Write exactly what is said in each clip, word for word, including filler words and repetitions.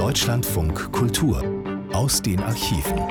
Deutschlandfunk Kultur aus den Archiven.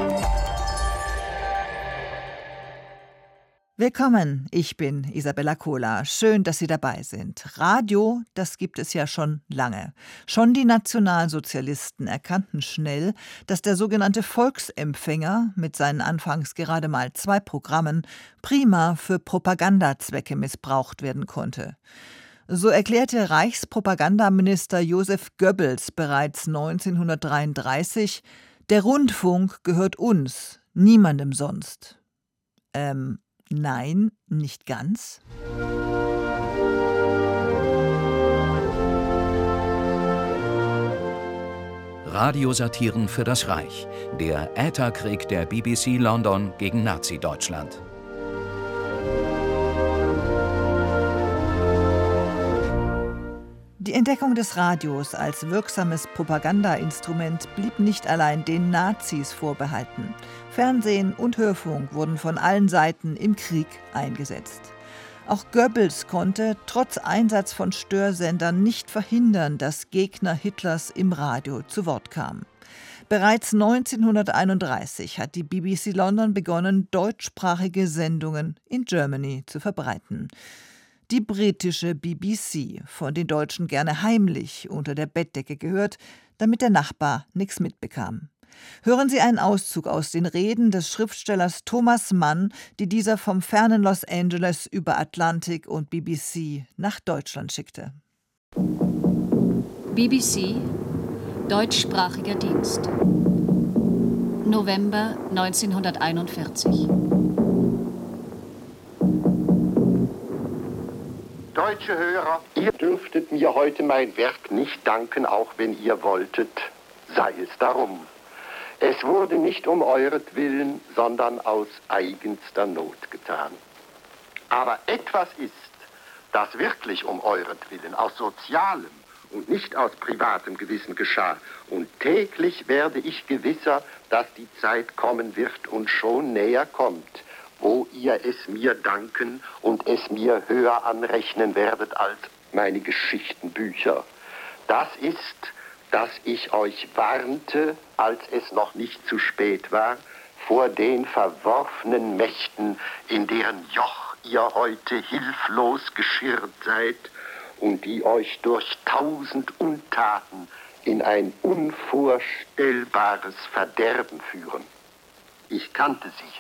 Willkommen, ich bin Isabella Kohler. Schön, dass Sie dabei sind. Radio, das gibt es ja schon lange. Schon die Nationalsozialisten erkannten schnell, dass der sogenannte Volksempfänger mit seinen anfangs gerade mal zwei Programmen prima für Propagandazwecke missbraucht werden konnte. So erklärte Reichspropagandaminister Joseph Goebbels bereits neunzehnhundertdreiunddreißig, der Rundfunk gehört uns, niemandem sonst. Ähm, Nein, nicht ganz. Radiosatiren für das Reich. Der Ätherkrieg der B B C London gegen Nazi-Deutschland. Die Entdeckung des Radios als wirksames Propagandainstrument blieb nicht allein den Nazis vorbehalten. Fernsehen und Hörfunk wurden von allen Seiten im Krieg eingesetzt. Auch Goebbels konnte trotz Einsatz von Störsendern nicht verhindern, dass Gegner Hitlers im Radio zu Wort kamen. Bereits neunzehnhunderteinunddreißig hat die B B C London begonnen, deutschsprachige Sendungen in Germany zu verbreiten. Die britische B B C, von den Deutschen gerne heimlich unter der Bettdecke gehört, damit der Nachbar nichts mitbekam. Hören Sie einen Auszug aus den Reden des Schriftstellers Thomas Mann, die dieser vom fernen Los Angeles über Atlantik und B B C nach Deutschland schickte. B B C, deutschsprachiger Dienst. November neunzehnhunderteinundvierzig. Deutsche Hörer, ihr dürftet mir heute mein Werk nicht danken, auch wenn ihr wolltet, sei es darum. Es wurde nicht um euretwillen, sondern aus eigenster Not getan. Aber etwas ist, das wirklich um euretwillen, aus sozialem und nicht aus privatem Gewissen geschah. Und täglich werde ich gewisser, dass die Zeit kommen wird und schon näher kommt, wo ihr es mir danken und es mir höher anrechnen werdet als meine Geschichtenbücher. Das ist, dass ich euch warnte, als es noch nicht zu spät war, vor den verworfenen Mächten, in deren Joch ihr heute hilflos geschirrt seid und die euch durch tausend Untaten in ein unvorstellbares Verderben führen. Ich kannte sie.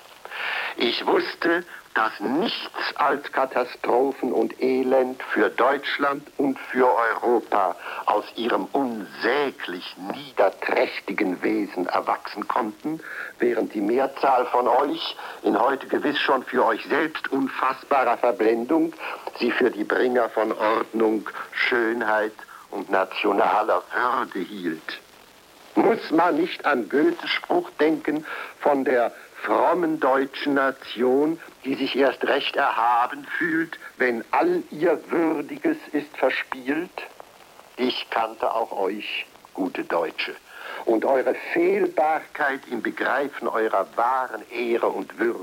Ich wusste, dass nichts als Katastrophen und Elend für Deutschland und für Europa aus ihrem unsäglich niederträchtigen Wesen erwachsen konnten, während die Mehrzahl von euch in heute gewiss schon für euch selbst unfassbarer Verblendung sie für die Bringer von Ordnung, Schönheit und nationaler Würde hielt. Muss man nicht an Goethes Spruch denken von der frommen deutschen Nation, die sich erst recht erhaben fühlt, wenn all ihr Würdiges ist verspielt? Ich kannte auch euch, gute Deutsche, und eure Fehlbarkeit im Begreifen eurer wahren Ehre und Würde.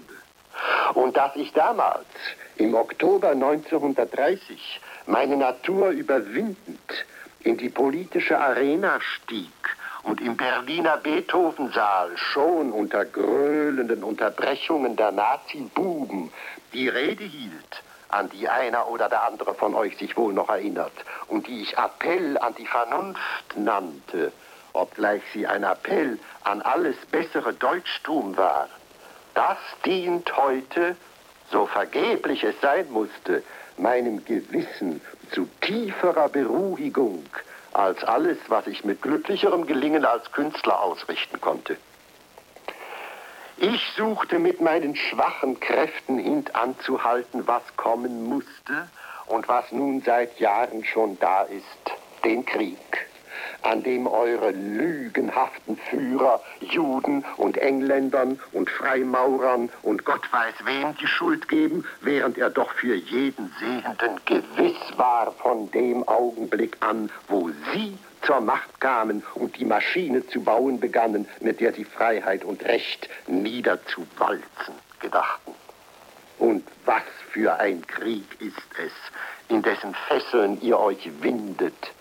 Und dass ich damals, im Oktober neunzehnhundertdreißig, meine Natur überwindend in die politische Arena stieg und im Berliner Beethovensaal schon unter gröhlenden Unterbrechungen der Nazi-Buben die Rede hielt, an die einer oder der andere von euch sich wohl noch erinnert, und die ich Appell an die Vernunft nannte, obgleich sie ein Appell an alles bessere Deutschtum war, das dient heute, so vergeblich es sein musste, meinem Gewissen zu tieferer Beruhigung als alles, was ich mit glücklicherem Gelingen als Künstler ausrichten konnte. Ich suchte mit meinen schwachen Kräften hintanzuhalten, was kommen musste und was nun seit Jahren schon da ist, den Krieg, an dem eure lügenhaften Führer, Juden und Engländern und Freimaurern und Gott weiß wem die Schuld geben, während er doch für jeden Sehenden gewiss war von dem Augenblick an, wo sie zur Macht kamen und die Maschine zu bauen begannen, mit der sie Freiheit und Recht niederzuwalzen gedachten. Und was für ein Krieg ist es, in dessen Fesseln ihr euch windet,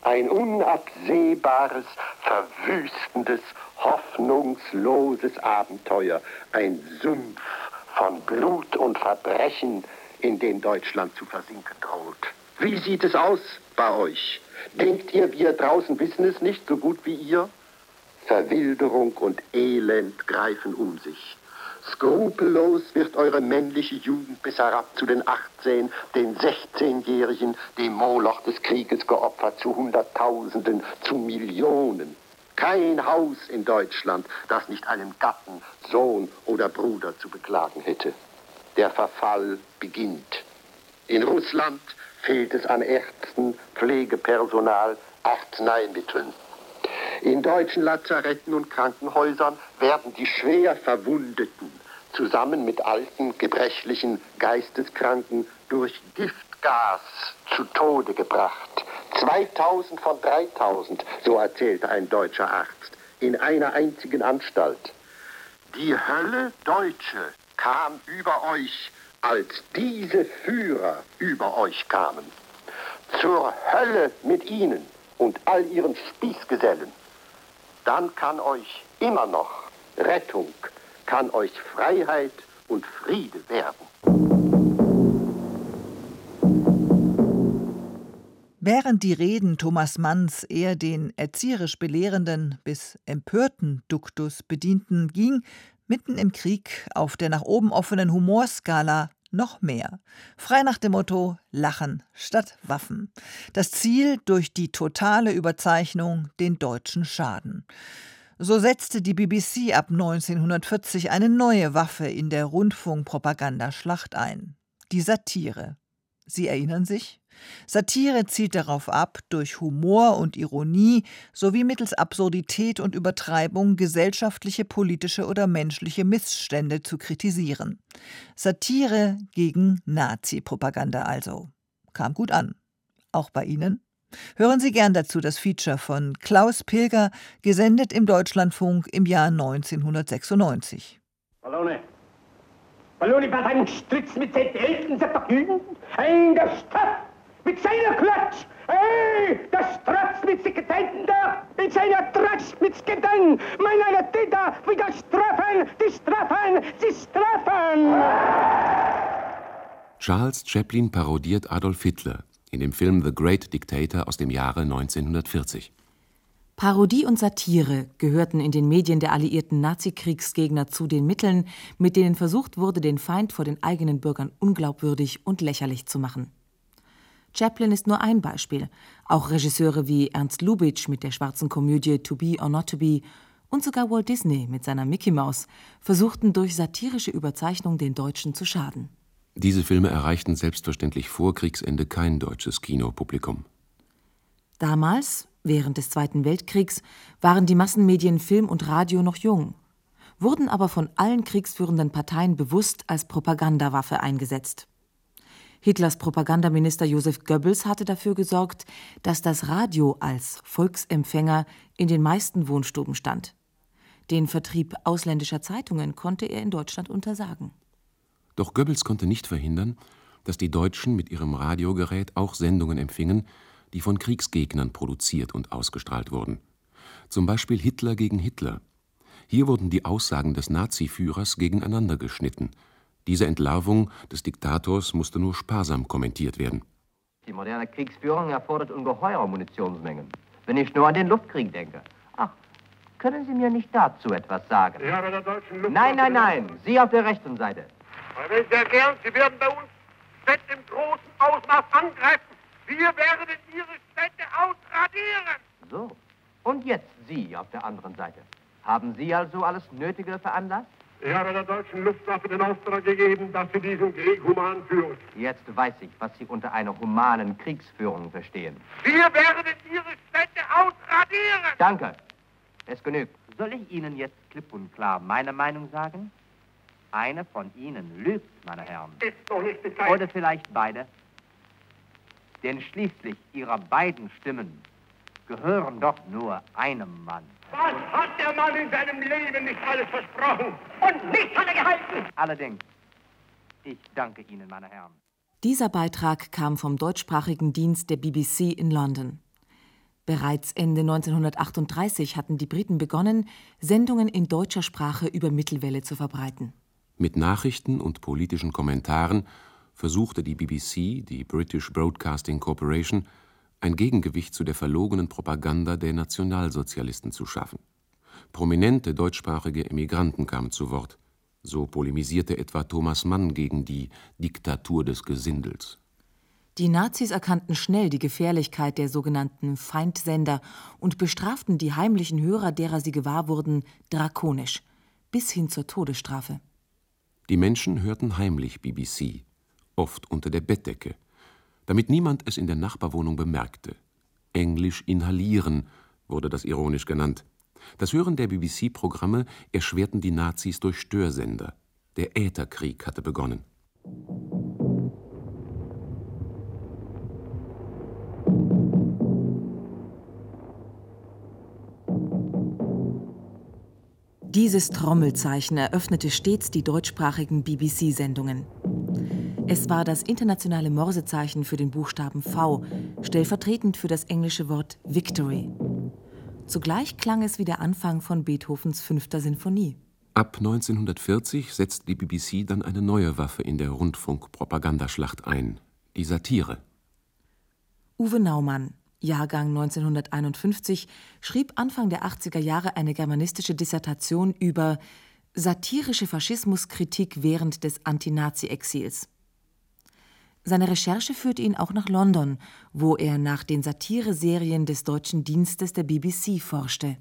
Ein unabsehbares, verwüstendes, hoffnungsloses Abenteuer. Ein Sumpf von Blut und Verbrechen, in den Deutschland zu versinken droht. Wie sieht es aus bei euch? Denkt ihr, wir draußen wissen es nicht so gut wie ihr? Verwilderung und Elend greifen um sich. Skrupellos wird eure männliche Jugend bis herab zu den achtzehn-, den sechzehnjährigen, dem Moloch des Krieges geopfert, zu Hunderttausenden, zu Millionen. Kein Haus in Deutschland, das nicht einen Gatten, Sohn oder Bruder zu beklagen hätte. Der Verfall beginnt. In Russland fehlt es an Ärzten, Pflegepersonal, Arzneimitteln. In deutschen Lazaretten und Krankenhäusern werden die schwer Verwundeten zusammen mit alten, gebrechlichen, Geisteskranken durch Giftgas zu Tode gebracht. zweitausend von dreitausend, so erzählte ein deutscher Arzt, in einer einzigen Anstalt. Die Hölle Deutsche kam über euch, als diese Führer über euch kamen. Zur Hölle mit ihnen und all ihren Spießgesellen. Dann kann euch immer noch Rettung, kann euch Freiheit und Friede werden. Während die Reden Thomas Manns eher den erzieherisch belehrenden bis empörten Duktus bedienten, ging mitten im Krieg auf der nach oben offenen Humorskala noch mehr. Frei nach dem Motto Lachen statt Waffen. Das Ziel durch die totale Überzeichnung den Deutschen schaden. So setzte die B B C ab neunzehnhundertvierzig eine neue Waffe in der Rundfunkpropagandaschlacht ein. Die Satire. Sie erinnern sich? Satire zielt darauf ab, durch Humor und Ironie sowie mittels Absurdität und Übertreibung gesellschaftliche, politische oder menschliche Missstände zu kritisieren. Satire gegen Nazi-Propaganda also. Kam gut an. Auch bei Ihnen? Hören Sie gern dazu das Feature von Klaus Pilger, gesendet im Deutschlandfunk im Jahr neunzehnhundertsechsundneunzig. Ballone. Ballone war ein Stritz mit seinen elften Vergnügen. Ein der Stadt mit seiner Klatsch. Hey, das Strotz mit Sekretäten da, in seiner Tratsch mit Skedan. Mein einer Täter, wie das Strafen, die Strafen, die Strafen. Charles Chaplin parodiert Adolf Hitler in dem Film The Great Dictator aus dem Jahre neunzehnhundertvierzig. Parodie und Satire gehörten in den Medien der alliierten Nazi-Kriegsgegner zu den Mitteln, mit denen versucht wurde, den Feind vor den eigenen Bürgern unglaubwürdig und lächerlich zu machen. Chaplin ist nur ein Beispiel. Auch Regisseure wie Ernst Lubitsch mit der schwarzen Komödie To Be or Not to Be und sogar Walt Disney mit seiner Mickey Maus versuchten durch satirische Überzeichnung den Deutschen zu schaden. Diese Filme erreichten selbstverständlich vor Kriegsende kein deutsches Kinopublikum. Damals, während des Zweiten Weltkriegs, waren die Massenmedien Film und Radio noch jung, wurden aber von allen kriegsführenden Parteien bewusst als Propagandawaffe eingesetzt. Hitlers Propagandaminister Joseph Goebbels hatte dafür gesorgt, dass das Radio als Volksempfänger in den meisten Wohnstuben stand. Den Vertrieb ausländischer Zeitungen konnte er in Deutschland untersagen. Doch Goebbels konnte nicht verhindern, dass die Deutschen mit ihrem Radiogerät auch Sendungen empfingen, die von Kriegsgegnern produziert und ausgestrahlt wurden. Zum Beispiel Hitler gegen Hitler. Hier wurden die Aussagen des Nazi-Führers gegeneinander geschnitten. Diese Entlarvung des Diktators musste nur sparsam kommentiert werden. Die moderne Kriegsführung erfordert ungeheure Munitionsmengen. Wenn ich nur an den Luftkrieg denke. Ach, können Sie mir nicht dazu etwas sagen? Ja, bei der deutschen Luft. Nein, nein, nein. Sie auf der rechten Seite. Aber sehr gern, Sie werden bei uns Städte im großen Ausmaß angreifen. Wir werden Ihre Städte ausradieren. So. Und jetzt Sie auf der anderen Seite. Haben Sie also alles Nötige veranlasst? Ich habe der deutschen Luftwaffe den Auftrag gegeben, dass sie diesen Krieg human führt. Jetzt weiß ich, was Sie unter einer humanen Kriegsführung verstehen. Wir werden Ihre Städte ausradieren! Danke. Es genügt. Soll ich Ihnen jetzt klipp und klar meine Meinung sagen? Eine von Ihnen lügt, meine Herren. Ist doch nicht die Zeit. Oder vielleicht beide. Denn schließlich Ihrer beiden Stimmen gehören doch nur einem Mann. Was hat der Mann in seinem Leben nicht alles versprochen? Und nichts hat er gehalten! Allerdings, ich danke Ihnen, meine Herren. Dieser Beitrag kam vom deutschsprachigen Dienst der B B C in London. Bereits Ende neunzehnhundertachtunddreißig hatten die Briten begonnen, Sendungen in deutscher Sprache über Mittelwelle zu verbreiten. Mit Nachrichten und politischen Kommentaren versuchte die B B C, die British Broadcasting Corporation, ein Gegengewicht zu der verlogenen Propaganda der Nationalsozialisten zu schaffen. Prominente deutschsprachige Emigranten kamen zu Wort. So polemisierte etwa Thomas Mann gegen die Diktatur des Gesindels. Die Nazis erkannten schnell die Gefährlichkeit der sogenannten Feindsender und bestraften die heimlichen Hörer, derer sie gewahr wurden, drakonisch, bis hin zur Todesstrafe. Die Menschen hörten heimlich B B C, oft unter der Bettdecke, damit niemand es in der Nachbarwohnung bemerkte. Englisch inhalieren wurde das ironisch genannt. Das Hören der B B C-Programme erschwerten die Nazis durch Störsender. Der Ätherkrieg hatte begonnen. Dieses Trommelzeichen eröffnete stets die deutschsprachigen B B C-Sendungen. Es war das internationale Morsezeichen für den Buchstaben V, stellvertretend für das englische Wort Victory. Zugleich klang es wie der Anfang von Beethovens fünfter Sinfonie. Ab neunzehnhundertvierzig setzt die B B C dann eine neue Waffe in der Rundfunk-Propagandaschlacht ein, die Satire. Uwe Naumann, Jahrgang neunzehnhunderteinundfünfzig, schrieb Anfang der achtziger Jahre eine germanistische Dissertation über satirische Faschismuskritik während des Anti-Nazi-Exils. Seine Recherche führte ihn auch nach London, wo er nach den Satireserien des deutschen Dienstes der B B C forschte.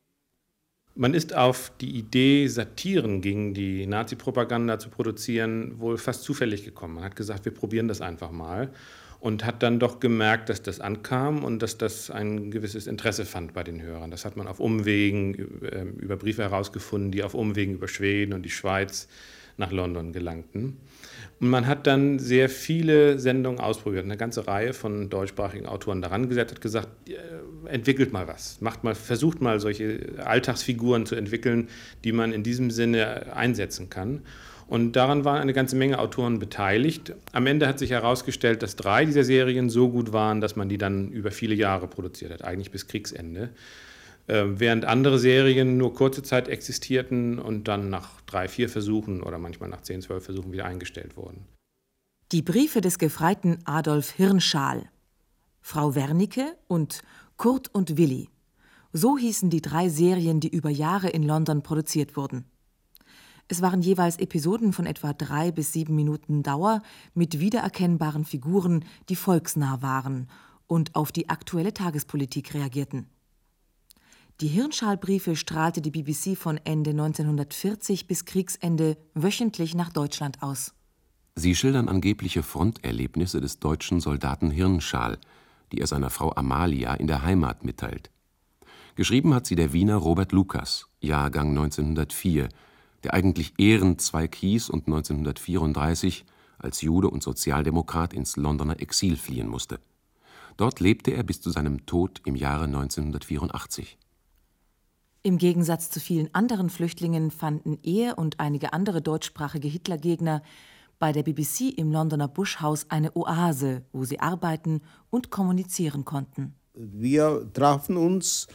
Man ist auf die Idee, Satiren gegen die Nazi-Propaganda zu produzieren, wohl fast zufällig gekommen. Man hat gesagt, wir probieren das einfach mal und hat dann doch gemerkt, dass das ankam und dass das ein gewisses Interesse fand bei den Hörern. Das hat man auf Umwegen über Briefe herausgefunden, die auf Umwegen über Schweden und die Schweiz nach London gelangten. Und man hat dann sehr viele Sendungen ausprobiert, eine ganze Reihe von deutschsprachigen Autoren daran gesetzt, hat gesagt, entwickelt mal was, macht mal, versucht mal solche Alltagsfiguren zu entwickeln, die man in diesem Sinne einsetzen kann. Und daran waren eine ganze Menge Autoren beteiligt. Am Ende hat sich herausgestellt, dass drei dieser Serien so gut waren, dass man die dann über viele Jahre produziert hat, eigentlich bis Kriegsende. Während andere Serien nur kurze Zeit existierten und dann nach drei, vier Versuchen oder manchmal nach zehn, zwölf Versuchen wieder eingestellt wurden. Die Briefe des Gefreiten Adolf Hirnschal, Frau Wernicke und Kurt und Willi. So hießen die drei Serien, die über Jahre in London produziert wurden. Es waren jeweils Episoden von etwa drei bis sieben Minuten Dauer mit wiedererkennbaren Figuren, die volksnah waren und auf die aktuelle Tagespolitik reagierten. Die Hirnschal-Briefe strahlte die B B C von Ende neunzehnhundertvierzig bis Kriegsende wöchentlich nach Deutschland aus. Sie schildern angebliche Fronterlebnisse des deutschen Soldaten Hirnschal, die er seiner Frau Amalia in der Heimat mitteilt. Geschrieben hat sie der Wiener Robert Lukas, Jahrgang neunzehnhundertvier, der eigentlich Ehrenzweig hieß und neunzehnhundertvierunddreißig als Jude und Sozialdemokrat ins Londoner Exil fliehen musste. Dort lebte er bis zu seinem Tod im Jahre neunzehnhundertvierundachtzig. Im Gegensatz zu vielen anderen Flüchtlingen fanden er und einige andere deutschsprachige Hitlergegner bei der B B C im Londoner Bush House eine Oase, wo sie arbeiten und kommunizieren konnten. Wir trafen uns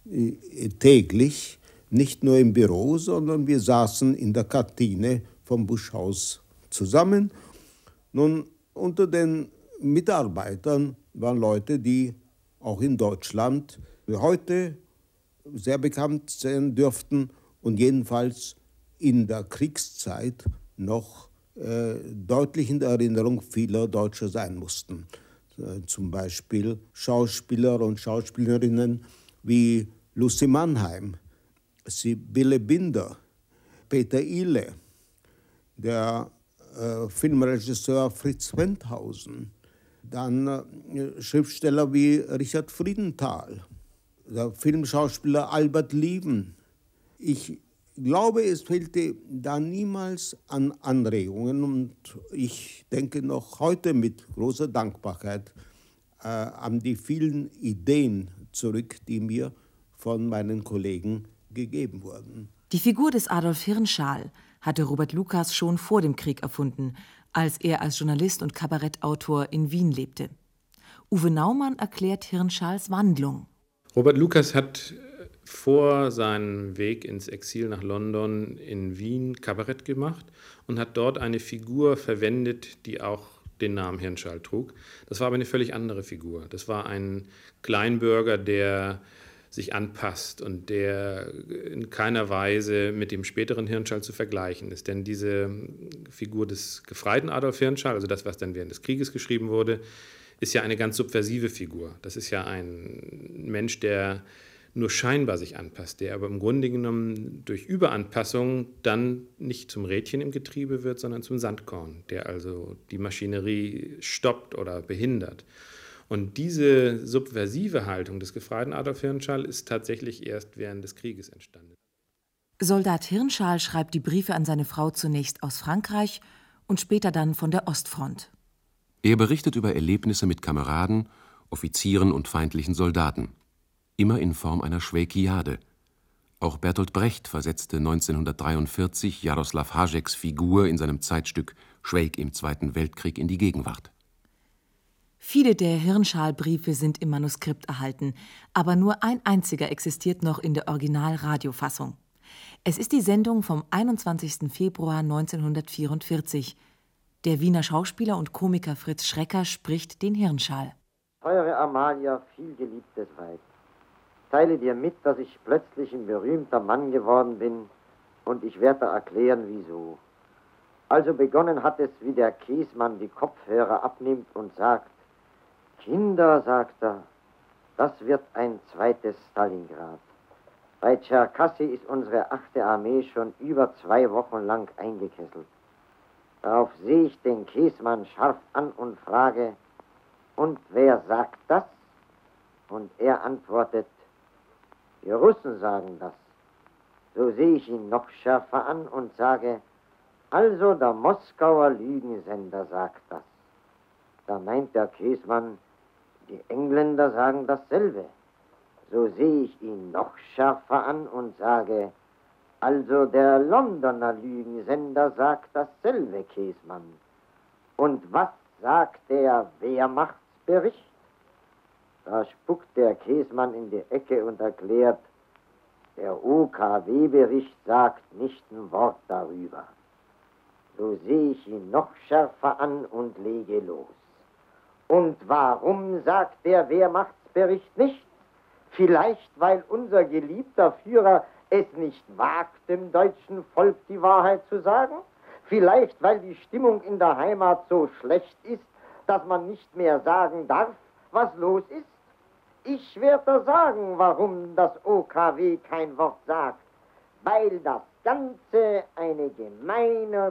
täglich, nicht nur im Büro, sondern wir saßen in der Kantine vom Bush House zusammen. Nun, unter den Mitarbeitern waren Leute, die auch in Deutschland heute sehr bekannt sein dürften und jedenfalls in der Kriegszeit noch äh, deutlich in der Erinnerung vieler Deutscher sein mussten. Äh, zum Beispiel Schauspieler und Schauspielerinnen wie Lucy Mannheim, Sibylle Binder, Peter Ihle, der äh, Filmregisseur Fritz Wendhausen, dann äh, Schriftsteller wie Richard Friedenthal, der Filmschauspieler Albert Lieven. Ich glaube, es fehlte da niemals an Anregungen und ich denke noch heute mit großer Dankbarkeit äh, an die vielen Ideen zurück, die mir von meinen Kollegen gegeben wurden. Die Figur des Adolf Hirnschal hatte Robert Lukas schon vor dem Krieg erfunden, als er als Journalist und Kabarettautor in Wien lebte. Uwe Naumann erklärt Hirnschals Wandlung. Robert Lucas hat vor seinem Weg ins Exil nach London in Wien Kabarett gemacht und hat dort eine Figur verwendet, die auch den Namen Hirnschal trug. Das war aber eine völlig andere Figur. Das war ein Kleinbürger, der sich anpasst und der in keiner Weise mit dem späteren Hirnschal zu vergleichen ist. Denn diese Figur des gefreiten Adolf Hirnschal, also das, was dann während des Krieges geschrieben wurde, ist ja eine ganz subversive Figur. Das ist ja ein Mensch, der nur scheinbar sich anpasst, der aber im Grunde genommen durch Überanpassung dann nicht zum Rädchen im Getriebe wird, sondern zum Sandkorn, der also die Maschinerie stoppt oder behindert. Und diese subversive Haltung des gefreiten Adolf Hirnschal ist tatsächlich erst während des Krieges entstanden. Soldat Hirnschal schreibt die Briefe an seine Frau zunächst aus Frankreich und später dann von der Ostfront. Er berichtet über Erlebnisse mit Kameraden, Offizieren und feindlichen Soldaten. Immer in Form einer Schwäkiade. Auch Bertolt Brecht versetzte neunzehnhundertdreiundvierzig Jaroslav Hašeks Figur in seinem Zeitstück Schweik im Zweiten Weltkrieg in die Gegenwart. Viele der Hirnschal-Briefe sind im Manuskript erhalten, aber nur ein einziger existiert noch in der Original-Radiofassung. Es ist die Sendung vom einundzwanzigsten Februar neunzehnhundertvierundvierzig. Der Wiener Schauspieler und Komiker Fritz Schrecker spricht den Hirnschal. Teure Amalia, vielgeliebtes Weib, teile dir mit, dass ich plötzlich ein berühmter Mann geworden bin, und ich werde erklären, wieso. Also begonnen hat es, wie der Käsmann die Kopfhörer abnimmt und sagt: Kinder, sagt er, das wird ein zweites Stalingrad. Bei Tscherkassy ist unsere achte Armee schon über zwei Wochen lang eingekesselt. Darauf sehe ich den Käsmann scharf an und frage: Und wer sagt das? Und er antwortet: Wir Russen sagen das. So sehe ich ihn noch schärfer an und sage: Also der Moskauer Lügensender sagt das. Da meint der Käsmann: Die Engländer sagen dasselbe. So sehe ich ihn noch schärfer an und sage: Also der Londoner Lügensender sagt dasselbe, Käsmann. Und was sagt der Wehrmachtsbericht? Da spuckt der Käsmann in die Ecke und erklärt: Der O K W-Bericht sagt nicht ein Wort darüber. So sehe ich ihn noch schärfer an und lege los. Und warum sagt der Wehrmachtsbericht nicht? Vielleicht, weil unser geliebter Führer es nicht wagt, dem deutschen Volk die Wahrheit zu sagen? Vielleicht, weil die Stimmung in der Heimat so schlecht ist, dass man nicht mehr sagen darf, was los ist? Ich werde sagen, warum das O K W kein Wort sagt. Weil das Ganze eine gemeine,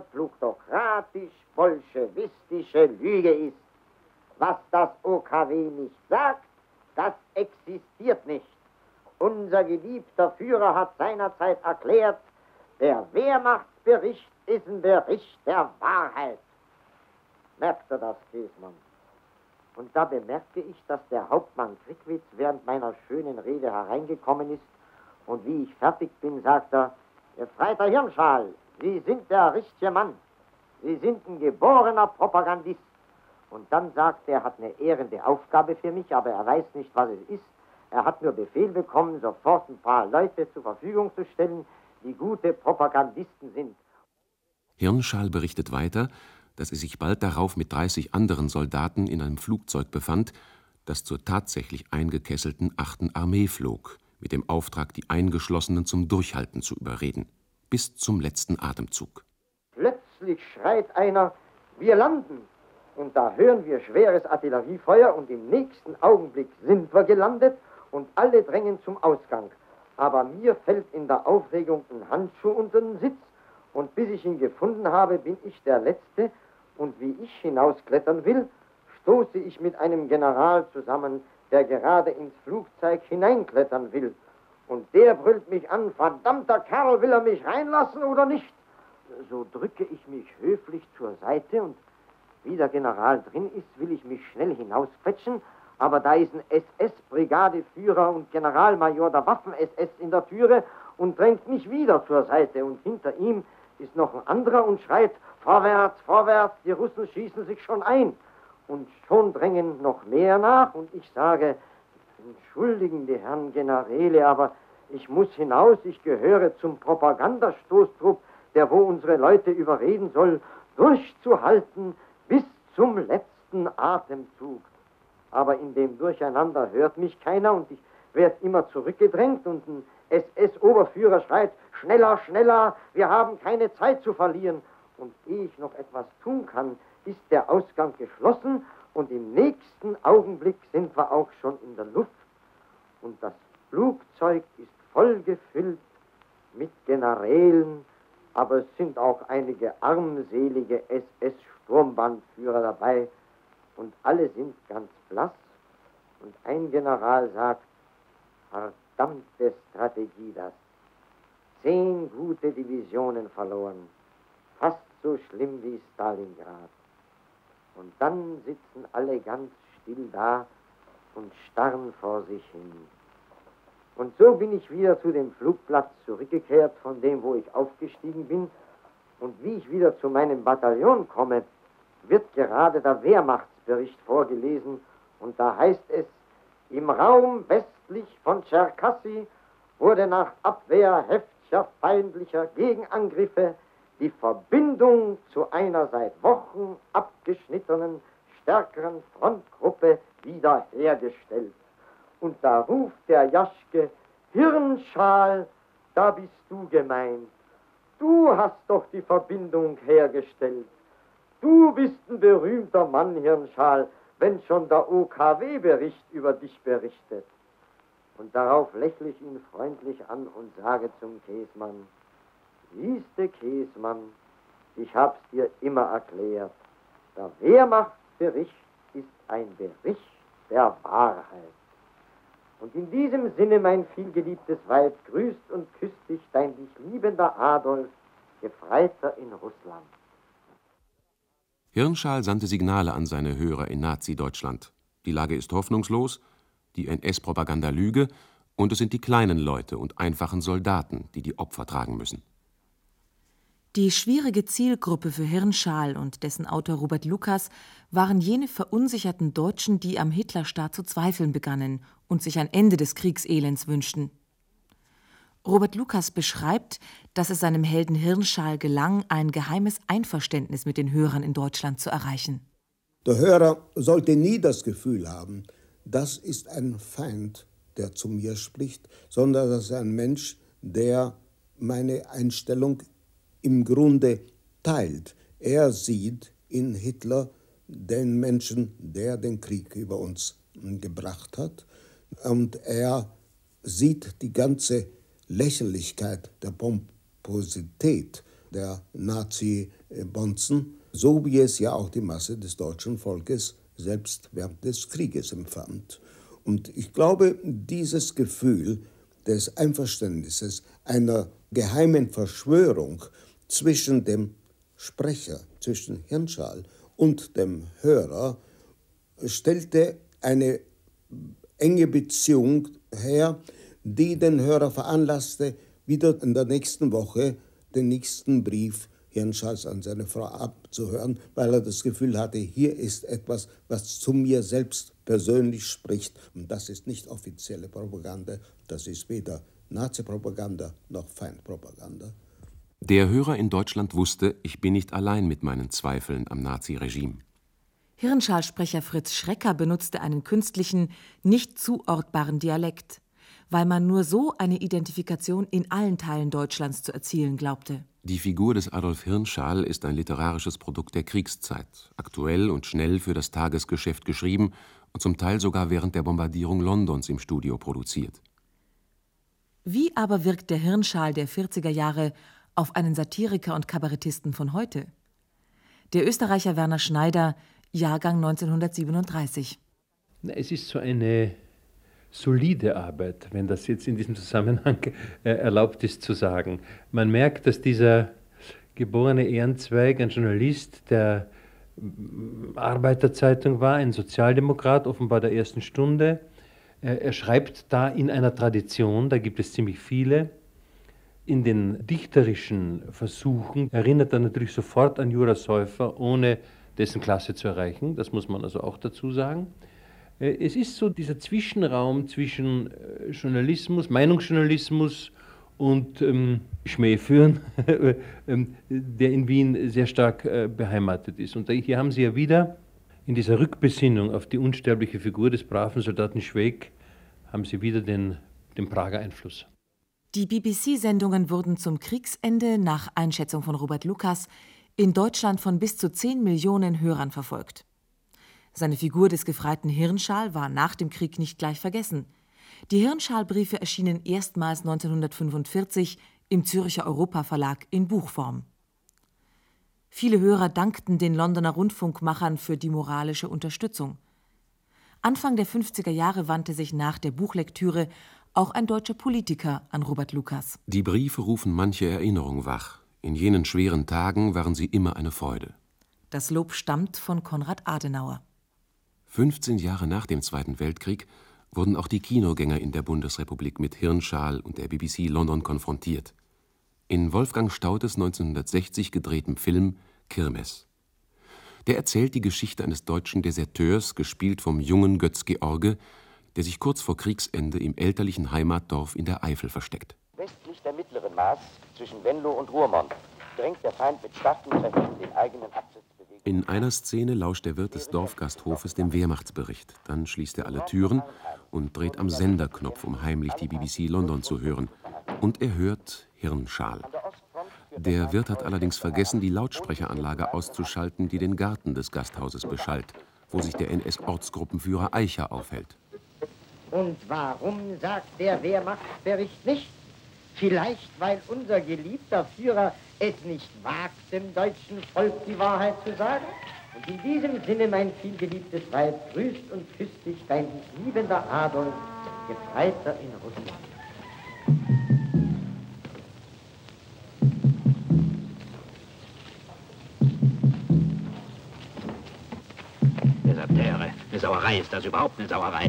plutokratisch-bolschewistische Lüge ist. Was das O K W nicht sagt, das existiert nicht. Unser geliebter Führer hat seinerzeit erklärt, der Wehrmachtsbericht ist ein Bericht der Wahrheit. Merkt ihr das, Käsmann? Und da bemerke ich, dass der Hauptmann Krickwitz während meiner schönen Rede hereingekommen ist, und wie ich fertig bin, sagt er: Gefreiter Hirnschal, Sie sind der richtige Mann. Sie sind ein geborener Propagandist. Und dann sagt er, er hat eine ehrende Aufgabe für mich, aber er weiß nicht, was es ist. Er hat nur Befehl bekommen, sofort ein paar Leute zur Verfügung zu stellen, die gute Propagandisten sind. Hirnschal berichtet weiter, dass er sich bald darauf mit dreißig anderen Soldaten in einem Flugzeug befand, das zur tatsächlich eingekesselten achten Armee flog, mit dem Auftrag, die Eingeschlossenen zum Durchhalten zu überreden, bis zum letzten Atemzug. Plötzlich schreit einer: Wir landen! Und da hören wir schweres Artilleriefeuer und im nächsten Augenblick sind wir gelandet und alle drängen zum Ausgang. Aber mir fällt in der Aufregung ein Handschuh unter den Sitz und bis ich ihn gefunden habe, bin ich der Letzte, und wie ich hinausklettern will, stoße ich mit einem General zusammen, der gerade ins Flugzeug hineinklettern will. Und der brüllt mich an: Verdammter Kerl, will er mich reinlassen oder nicht? So drücke ich mich höflich zur Seite, und wie der General drin ist, will ich mich schnell hinausquetschen, aber da ist ein S S-Brigadeführer und Generalmajor der Waffen-S S in der Türe und drängt mich wieder zur Seite, und hinter ihm ist noch ein anderer und schreit: Vorwärts, vorwärts, die Russen schießen sich schon ein. Und schon drängen noch mehr nach und ich sage, entschuldigen die Herren Generäle, aber ich muss hinaus, ich gehöre zum Propagandastoßtrupp, der wo unsere Leute überreden soll, durchzuhalten bis zum letzten Atemzug. Aber in dem Durcheinander hört mich keiner und ich werde immer zurückgedrängt und ein S S-Oberführer schreit, schneller, schneller, wir haben keine Zeit zu verlieren. Und ehe ich noch etwas tun kann, ist der Ausgang geschlossen und im nächsten Augenblick sind wir auch schon in der Luft. Und das Flugzeug ist voll gefüllt mit Generälen, aber es sind auch einige armselige S S-Sturmbannführer dabei und alle sind ganz blass. Und ein General sagt, verdammte Strategie das. Zehn gute Divisionen verloren. Fast so schlimm wie Stalingrad. Und dann sitzen alle ganz still da und starren vor sich hin. Und so bin ich wieder zu dem Flugplatz zurückgekehrt, von dem, wo ich aufgestiegen bin. Und wie ich wieder zu meinem Bataillon komme, wird gerade der Wehrmachtsbericht vorgelesen. Und da heißt es, im Raum westlich von Tscherkassy wurde nach Abwehr heftiger feindlicher Gegenangriffe die Verbindung zu einer seit Wochen abgeschnittenen, stärkeren Frontgruppe wiederhergestellt. Und da ruft der Jaschke, Hirnschal, da bist du gemeint. Du hast doch die Verbindung hergestellt. Du bist ein berühmter Mann, Hirnschal, wenn schon der O K W-Bericht über dich berichtet. Und darauf lächle ich ihn freundlich an und sage zum Käsmann, siehste Käsmann, ich hab's dir immer erklärt, der Wehrmachtsbericht ist ein Bericht der Wahrheit. Und in diesem Sinne, mein vielgeliebtes Weib, grüßt und küsst dich dein dich liebender Adolf, Gefreiter in Russland. Hirnschal sandte Signale an seine Hörer in Nazi-Deutschland. Die Lage ist hoffnungslos, die N S-Propaganda lüge und es sind die kleinen Leute und einfachen Soldaten, die die Opfer tragen müssen. Die schwierige Zielgruppe für Hirnschal und dessen Autor Robert Lucas waren jene verunsicherten Deutschen, die am Hitlerstaat zu zweifeln begannen und sich ein Ende des Kriegselends wünschten. Robert Lucas beschreibt, dass es seinem Helden Hirnschal gelang, ein geheimes Einverständnis mit den Hörern in Deutschland zu erreichen. Der Hörer sollte nie das Gefühl haben, das ist ein Feind, der zu mir spricht, sondern das ist ein Mensch, der meine Einstellung im Grunde teilt. Er sieht in Hitler den Menschen, der den Krieg über uns gebracht hat. Und er sieht die ganze Lächerlichkeit der Pomposität der Nazi-Bonzen, so wie es ja auch die Masse des deutschen Volkes selbst während des Krieges empfand. Und ich glaube, dieses Gefühl des Einverständnisses, einer geheimen Verschwörung zwischen dem Sprecher, zwischen Hirnschal und dem Hörer, stellte eine enge Beziehung her, die den Hörer veranlasste, wieder in der nächsten Woche den nächsten Brief Hirnschals an seine Frau abzuhören, weil er das Gefühl hatte, hier ist etwas, was zu mir selbst persönlich spricht. Und das ist nicht offizielle Propaganda, das ist weder Nazi-Propaganda noch Feindpropaganda. Der Hörer in Deutschland wusste, ich bin nicht allein mit meinen Zweifeln am Nazi-Regime. Hirnschalsprecher Fritz Schrecker benutzte einen künstlichen, nicht zuortbaren Dialekt, weil man nur so eine Identifikation in allen Teilen Deutschlands zu erzielen glaubte. Die Figur des Adolf Hirnschal ist ein literarisches Produkt der Kriegszeit, aktuell und schnell für das Tagesgeschäft geschrieben und zum Teil sogar während der Bombardierung Londons im Studio produziert. Wie aber wirkt der Hirnschal der vierziger Jahre auf einen Satiriker und Kabarettisten von heute? Der Österreicher Werner Schneider, Jahrgang neunzehnhundertsiebenunddreißig. Es ist so eine solide Arbeit, wenn das jetzt in diesem Zusammenhang äh, erlaubt ist zu sagen. Man merkt, dass dieser geborene Ehrenzweig ein Journalist der Arbeiterzeitung war, ein Sozialdemokrat, offenbar der ersten Stunde. Äh, er schreibt da in einer Tradition, da gibt es ziemlich viele. In den dichterischen Versuchen erinnert er natürlich sofort an Jura Säufer, ohne dessen Klasse zu erreichen. Das muss man also auch dazu sagen. Es ist so dieser Zwischenraum zwischen Journalismus, Meinungsjournalismus und ähm, Schmähführen, der in Wien sehr stark äh, beheimatet ist. Und hier haben Sie ja wieder in dieser Rückbesinnung auf die unsterbliche Figur des braven Soldaten Schweik, haben Sie wieder den, den Prager Einfluss. Die B B C-Sendungen wurden zum Kriegsende nach Einschätzung von Robert Lucas in Deutschland von bis zu zehn Millionen Hörern verfolgt. Seine Figur des gefreiten Hirnschal war nach dem Krieg nicht gleich vergessen. Die Hirnschalbriefe erschienen erstmals neunzehnhundertfünfundvierzig im Zürcher Europa-Verlag in Buchform. Viele Hörer dankten den Londoner Rundfunkmachern für die moralische Unterstützung. Anfang der fünfziger Jahre wandte sich nach der Buchlektüre auch ein deutscher Politiker an Robert Lucas. Die Briefe rufen manche Erinnerung wach. In jenen schweren Tagen waren sie immer eine Freude. Das Lob stammt von Konrad Adenauer. fünfzehn Jahre nach dem Zweiten Weltkrieg wurden auch die Kinogänger in der Bundesrepublik mit Hirnschal und der B B C London konfrontiert. In Wolfgang Staudtes neunzehnhundertsechzig gedrehtem Film Kirmes. Der erzählt die Geschichte eines deutschen Deserteurs, gespielt vom jungen Götz George, der sich kurz vor Kriegsende im elterlichen Heimatdorf in der Eifel versteckt. Westlich der mittleren Maas, zwischen Venlo und Ruhrmond, drängt der Feind mit starken Kräften den eigenen Absitz. In einer Szene lauscht der Wirt des Dorfgasthofes dem Wehrmachtsbericht. Dann schließt er alle Türen und dreht am Senderknopf, um heimlich die B B C London zu hören. Und er hört Hirnschal. Der Wirt hat allerdings vergessen, die Lautsprecheranlage auszuschalten, die den Garten des Gasthauses beschallt, wo sich der N S-Ortsgruppenführer Eicher aufhält. Und warum sagt der Wehrmachtsbericht nicht? Vielleicht, weil unser geliebter Führer es nicht wagt, dem deutschen Volk die Wahrheit zu sagen? Und in diesem Sinne, mein vielgeliebtes Weib, grüßt und küsst dich dein dich liebender Adolf, Gefreiter in Russland. Deserteure, eine Sauerei ist das überhaupt, eine Sauerei.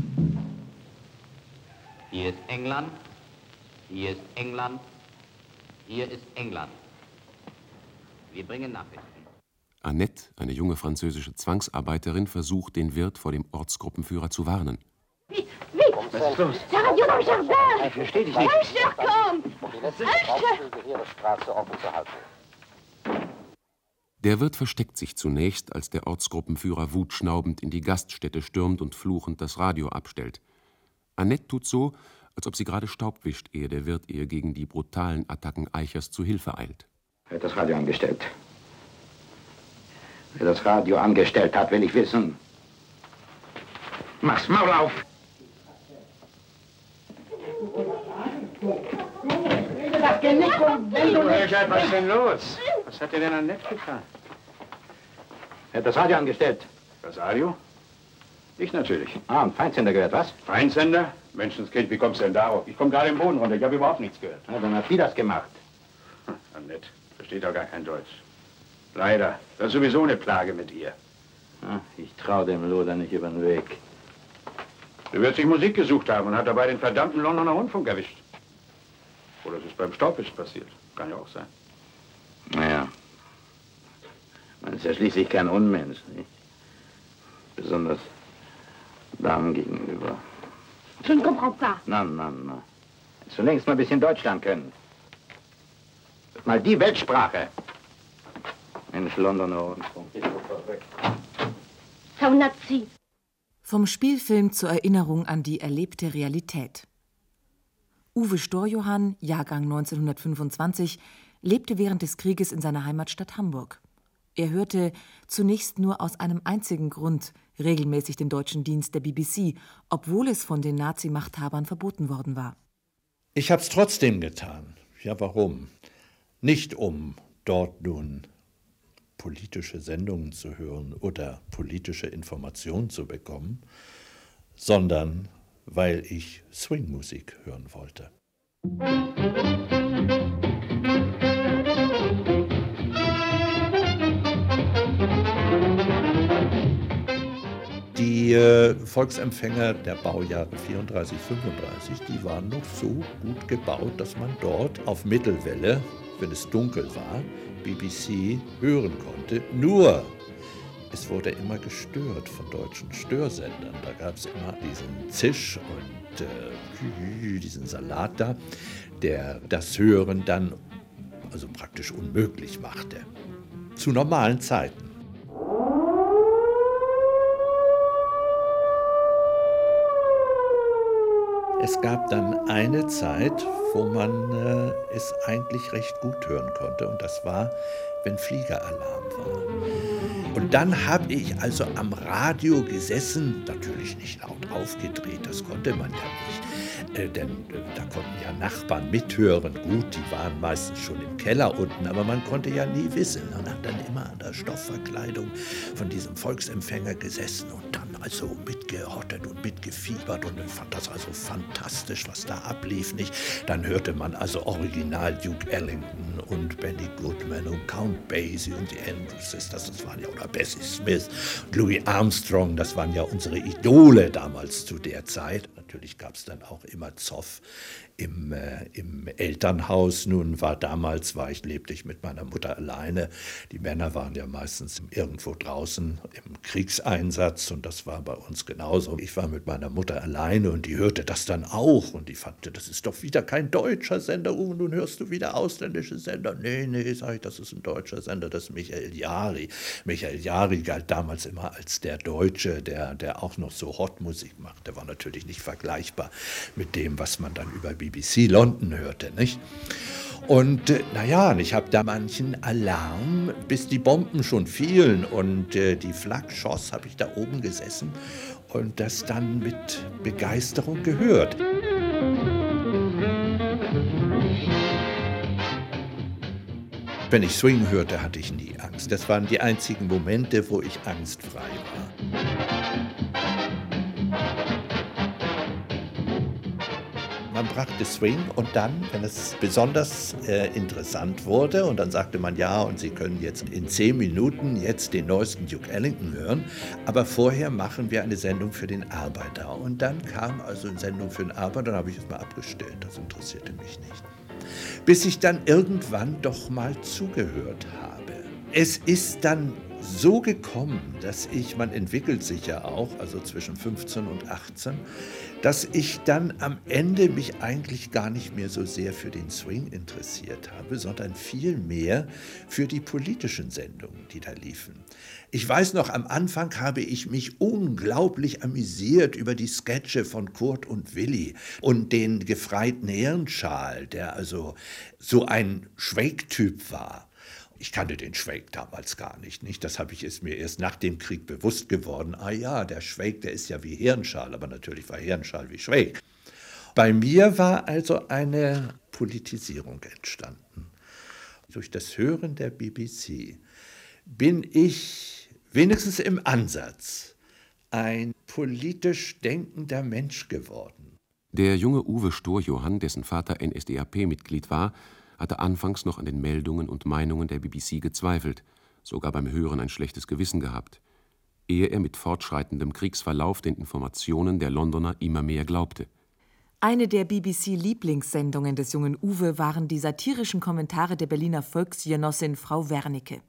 Hier ist England. Hier ist England, hier ist England. Wir bringen Nachrichten. Annette, eine junge französische Zwangsarbeiterin, versucht, den Wirt vor dem Ortsgruppenführer zu warnen. Vite, vite! Was ist los? Ça radio dans le jardin! Ich verstehe dich nicht. Alter, komm! Der Wirt versteckt sich zunächst, als der Ortsgruppenführer wutschnaubend in die Gaststätte stürmt und fluchend das Radio abstellt. Annette tut so, als ob sie gerade Staub wischt, ehe der Wirt ihr gegen die brutalen Attacken Eichers zu Hilfe eilt. Wer hat das Radio angestellt? Wer das Radio angestellt hat, will ich wissen. Mach's Maul auf! Das Genick und wenn du nicht... Was ist denn los? Was hat dir denn Annette getan? Wer hat das Radio angestellt? Das Radio? Ich natürlich. Ah, ein Feindsender gehört, was? Feindsender? Menschenskind, wie kommst du denn darauf? Ich komme gerade im Boden runter, ich habe überhaupt nichts gehört. Na, dann hat die das gemacht. Hm, Annette, versteht doch gar kein Deutsch. Leider, das ist sowieso eine Plage mit ihr. Ach, ich trau dem Loder nicht über den Weg. Du wirst sich Musik gesucht haben und hat dabei den verdammten Londoner Rundfunk erwischt. Oder es ist beim Staubwischen passiert. Kann ja auch sein. Naja, man ist ja schließlich kein Unmensch, nicht? Besonders Damen gegenüber. Je ne comprends pas. Nein, nein, nein. Zunächst mal ein bisschen Deutsch lernen können. Mal die Weltsprache. Mensch, Londoner Rundfunk. Nazi. Vom Spielfilm zur Erinnerung an die erlebte Realität. Uwe Storjohann, Jahrgang neunzehnhundertfünfundzwanzig, lebte während des Krieges in seiner Heimatstadt Hamburg. Er hörte zunächst nur aus einem einzigen Grund regelmäßig den deutschen Dienst der B B C, obwohl es von den Nazi-Machthabern verboten worden war. Ich hab's trotzdem getan. Ja, warum? Nicht um dort nun politische Sendungen zu hören oder politische Informationen zu bekommen, sondern weil ich Swingmusik hören wollte. Die äh, Volksempfänger der Baujahre vierunddreißig, fünfunddreißig, die waren noch so gut gebaut, dass man dort auf Mittelwelle, wenn es dunkel war, B B C hören konnte. Nur es wurde immer gestört von deutschen Störsendern. Da gab es immer diesen Zisch und äh, diesen Salat da, der das Hören dann also praktisch unmöglich machte. Zu normalen Zeiten. Es gab dann eine Zeit, wo man äh, es eigentlich recht gut hören konnte, und das war, wenn Fliegeralarm war. Und dann habe ich also am Radio gesessen, natürlich nicht laut aufgedreht, das konnte man ja nicht, äh, denn äh, da konnten ja Nachbarn mithören. Gut, die waren meistens schon im Keller unten, aber man konnte ja nie wissen. Man hat dann immer an der Stoffverkleidung von diesem Volksempfänger gesessen und dann also mitgehottet und mitgefiebert und fand das also fantastisch, was da ablief, nicht? Dann hörte man also original Duke Ellington und Benny Goodman und Count Basie und die Andrews Sisters, das waren ja, oder Bessie Smith und Louis Armstrong, das waren ja unsere Idole damals zu der Zeit. Natürlich gab es dann auch immer Zoff im, äh, im Elternhaus. Nun war damals, war ich, lebte ich mit meiner Mutter alleine. Die Männer waren ja meistens irgendwo draußen im Kriegseinsatz und das war bei uns genauso. Ich war mit meiner Mutter alleine und die hörte das dann auch und die fand, das ist doch wieder kein deutscher Sender. Oh, nun hörst du wieder ausländische Sender. Nee, nee, sag ich, das ist ein deutscher Sender, das ist Michael Jari. Michael Jari galt damals immer als der Deutsche, der, der auch noch so Hot-Musik macht. Der war natürlich nicht vergleichbar mit dem, was man dann über B B C London hörte, nicht? Und äh, naja, ich habe da manchen Alarm, bis die Bomben schon fielen und äh, die Flak schoss, habe ich da oben gesessen und das dann mit Begeisterung gehört. Wenn ich Swing hörte, hatte ich nie Angst. Das waren die einzigen Momente, wo ich angstfrei war. Man brachte Swing und dann, wenn es besonders äh, interessant wurde, und dann sagte man, ja, und Sie können jetzt in zehn Minuten jetzt den neuesten Duke Ellington hören, aber vorher machen wir eine Sendung für den Arbeiter. Und dann kam also eine Sendung für den Arbeiter, dann habe ich es mal abgestellt, das interessierte mich nicht. Bis ich dann irgendwann doch mal zugehört habe. Es ist dann so gekommen, dass ich, man entwickelt sich ja auch, also zwischen fünfzehn und achtzehn, dass ich dann am Ende mich eigentlich gar nicht mehr so sehr für den Swing interessiert habe, sondern viel mehr für die politischen Sendungen, die da liefen. Ich weiß noch, am Anfang habe ich mich unglaublich amüsiert über die Sketche von Kurt und Willi und den gefreiten Hirnschal, der also so ein Schweig-Typ war. Ich kannte den Schweig damals gar nicht, nicht. Das habe ich ist mir erst nach dem Krieg bewusst geworden. Ah ja, der Schweig, der ist ja wie Hirnschal, aber natürlich war Hirnschal wie Schweig. Bei mir war also eine Politisierung entstanden. Durch das Hören der B B C bin ich wenigstens im Ansatz ein politisch denkender Mensch geworden. Der junge Uwe Sturjohann, dessen Vater N S D A P-Mitglied war, hatte anfangs noch an den Meldungen und Meinungen der B B C gezweifelt, sogar beim Hören ein schlechtes Gewissen gehabt, ehe er mit fortschreitendem Kriegsverlauf den Informationen der Londoner immer mehr glaubte. Eine der B B C-Lieblingssendungen des jungen Uwe waren die satirischen Kommentare der Berliner Volksgenossin Frau Wernicke.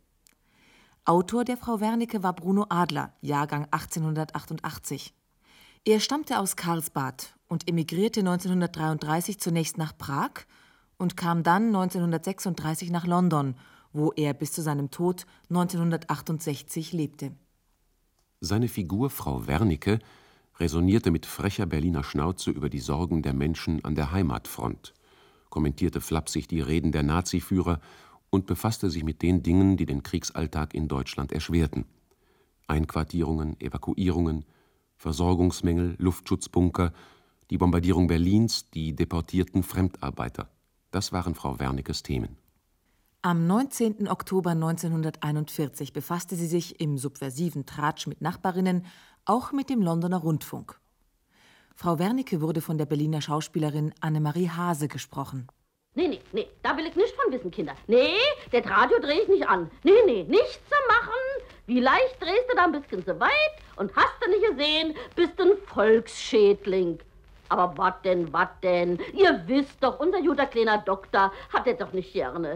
Autor der Frau Wernicke war Bruno Adler, Jahrgang achtzehnhundertachtundachtzig. Er stammte aus Karlsbad und emigrierte neunzehnhundertdreiunddreißig zunächst nach Prag und kam dann neunzehnhundertsechsunddreißig nach London, wo er bis zu seinem Tod neunzehnhundertachtundsechzig lebte. Seine Figur Frau Wernicke resonierte mit frecher Berliner Schnauze über die Sorgen der Menschen an der Heimatfront, kommentierte flapsig die Reden der Naziführer und befasste sich mit den Dingen, die den Kriegsalltag in Deutschland erschwerten. Einquartierungen, Evakuierungen, Versorgungsmängel, Luftschutzbunker, die Bombardierung Berlins, die deportierten Fremdarbeiter. Das waren Frau Wernickes Themen. Am neunzehnten Oktober neunzehnhunderteinundvierzig befasste sie sich im subversiven Tratsch mit Nachbarinnen auch mit dem Londoner Rundfunk. Frau Wernicke wurde von der Berliner Schauspielerin Annemarie Hase gesprochen. Nee, nee, nee, da will ich nichts von wissen, Kinder. Nee, das Radio dreh ich nicht an. Nee, nee, nichts zu machen. Wie leicht drehst du da ein bisschen zu weit und hast du nicht gesehen, bist ein Volksschädling. Aber wat denn, wat denn? Ihr wisst doch, unser guter kleiner Doktor hat das doch nicht gerne.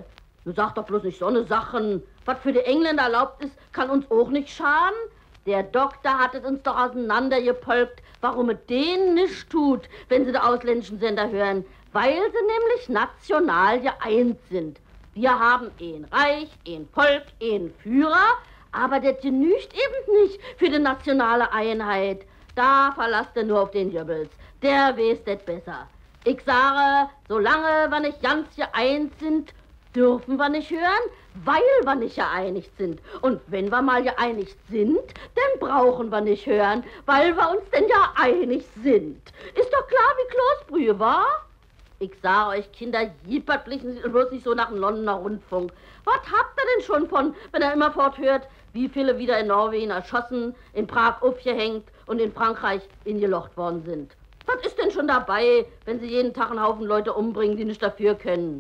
Du sag doch bloß nicht so eine Sachen. Was für die Engländer erlaubt ist, kann uns auch nicht schaden. Der Doktor hat es uns doch auseinandergepolkt, warum es denen nicht tut, wenn sie die ausländischen Sender hören. Weil sie nämlich national geeint sind. Wir haben ein Reich, ein Volk, ein Führer, aber das genügt eben nicht für die nationale Einheit. Da verlasst ihr nur auf den Goebbels. Der weiß das besser. Ich sage, solange wir nicht ganz geeint sind, dürfen wir nicht hören, weil wir nicht geeinigt sind. Und wenn wir mal geeinigt sind, dann brauchen wir nicht hören, weil wir uns denn ja einig sind. Ist doch klar wie Kloßbrühe, wa? Ich sage euch, Kinder, jippert bloß nicht so nach dem Londoner Rundfunk. Was habt ihr denn schon von, wenn er immerfort hört, wie viele wieder in Norwegen erschossen, in Prag aufgehängt und in Frankreich ingelocht worden sind? Was ist denn schon dabei, wenn sie jeden Tag einen Haufen Leute umbringen, die nicht dafür können?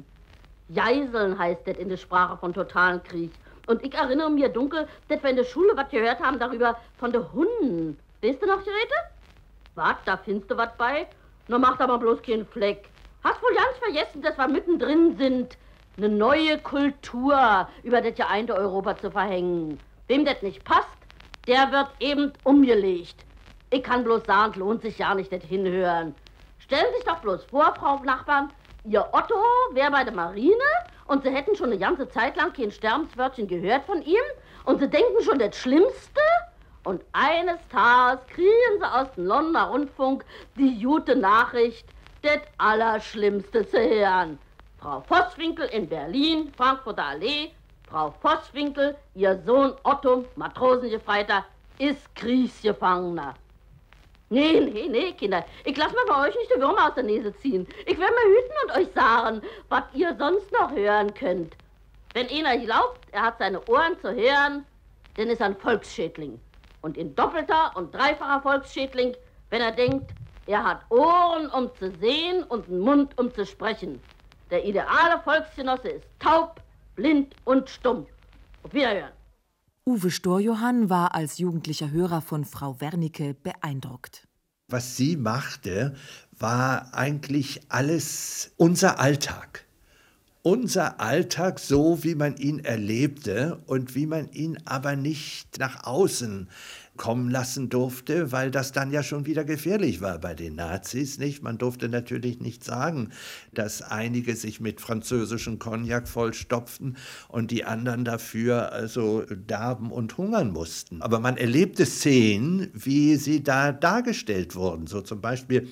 Geiseln heißt das in der Sprache von totalen Krieg. Und ich erinnere mir dunkel, dass wir in der Schule was gehört haben darüber von den Hunden. Weißt du noch, Geräte? Was, da findest du was bei? Nur macht aber bloß keinen Fleck. Hast wohl ganz vergessen, dass wir mittendrin sind, eine neue Kultur über das geeinte Europa zu verhängen. Wem das nicht passt, der wird eben umgelegt. Ich kann bloß sagen, es lohnt sich ja nicht, das hinhören. Stellen Sie sich doch bloß vor, Frau Nachbarn, Ihr Otto wäre bei der Marine und Sie hätten schon eine ganze Zeit lang kein Sterbenswörtchen gehört von ihm und Sie denken schon das Schlimmste und eines Tages kriegen Sie aus dem Londoner Rundfunk die gute Nachricht, das Allerschlimmste zu hören. Frau Vosswinkel in Berlin, Frankfurter Allee, Frau Vosswinkel, ihr Sohn Otto, Matrosengefreiter, ist Kriegsgefangener. Nee, nee, nee, Kinder, ich lass mir bei euch nicht die Würmer aus der Nase ziehen. Ich werde mal hüten und euch sagen, was ihr sonst noch hören könnt. Wenn einer glaubt, er hat seine Ohren zu hören, dann ist er ein Volksschädling. Und in doppelter und dreifacher Volksschädling, wenn er denkt, er hat Ohren, um zu sehen und einen Mund, um zu sprechen. Der ideale Volksgenosse ist taub, blind und stumm. Auf Wiederhören. Uwe Storjohann war als jugendlicher Hörer von Frau Wernicke beeindruckt. Was sie machte, war eigentlich alles unser Alltag. Unser Alltag, so wie man ihn erlebte und wie man ihn aber nicht nach außen kommen lassen durfte, weil das dann ja schon wieder gefährlich war bei den Nazis, nicht? Man durfte natürlich nicht sagen, dass einige sich mit französischem Cognac vollstopften und die anderen dafür also darben und hungern mussten. Aber man erlebte Szenen, wie sie da dargestellt wurden. So zum Beispiel